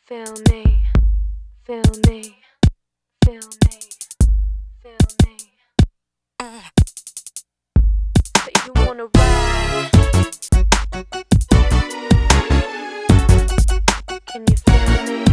Feel me, feel me, feel me, feel me. So you wanna ride? Can you feel me?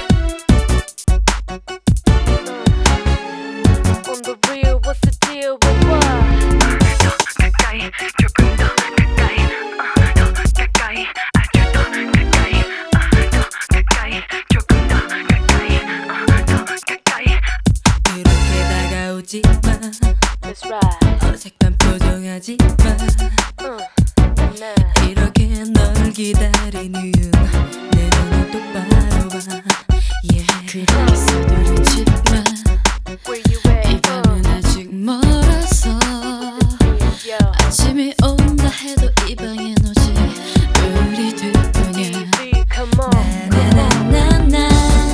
On the real, what's the deal with what? 더 가까이, 조금 더 가까이, 더 가까이, 아주 더 가까이, 더 가까이, 조금 더 가까이, 더 가까이. 그렇게 다가오지 마. That's right. 어색한 표정하지 마. 이렇게 널 기다리는 내 눈을 똑바로 봐. 그렇게 서두르지 마. Where you at? 이 밤은 아직 멀어서 Yo, 아침이 온다 해도 이 방엔 오지 우리 둘뿐이야. B, come on. 나나나나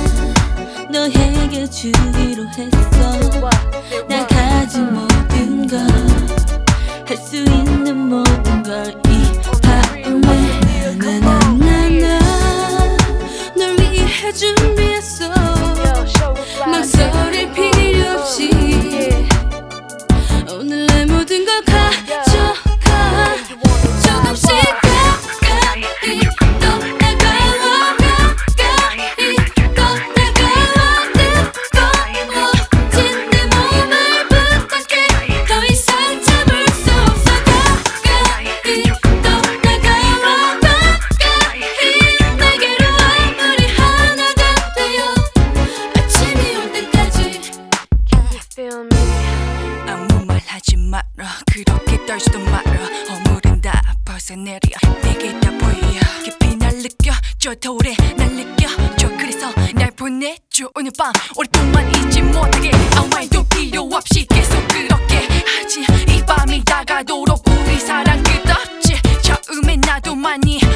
너에게 주기로 했어. 나 가진 모든 걸 할 수 있는 모든 걸 이 밤에 나나나나 널 위해 준비했어. Yo, show us live. 망설일 필요 없이 오늘 내 모든 걸 가져가. 조금씩 가까이 더 다가와. 가까이 더 다가와. 뜨거워진 내 몸을 부탁해. 더 이상 참을 수 없어. 가까이 더 다가와. 가까이 내게로 와. 우리 하나가 되어 아침이 올 때까지. Can you feel me? 아무 말 하지 마라. 그렇게 떨지도 마라. 허물은 다 벗어내려. 내게 다 보여. 깊이 날 느껴줘. 더 오래 날 느껴줘. 그래서 날 보내줘. 오늘 밤 오랫동안 잊지 못하게. 아무 말도 필요 없이 계속 그렇게 하지. 이 밤이 다가도록 우리 사랑 끝없지. 처음엔 나도 많이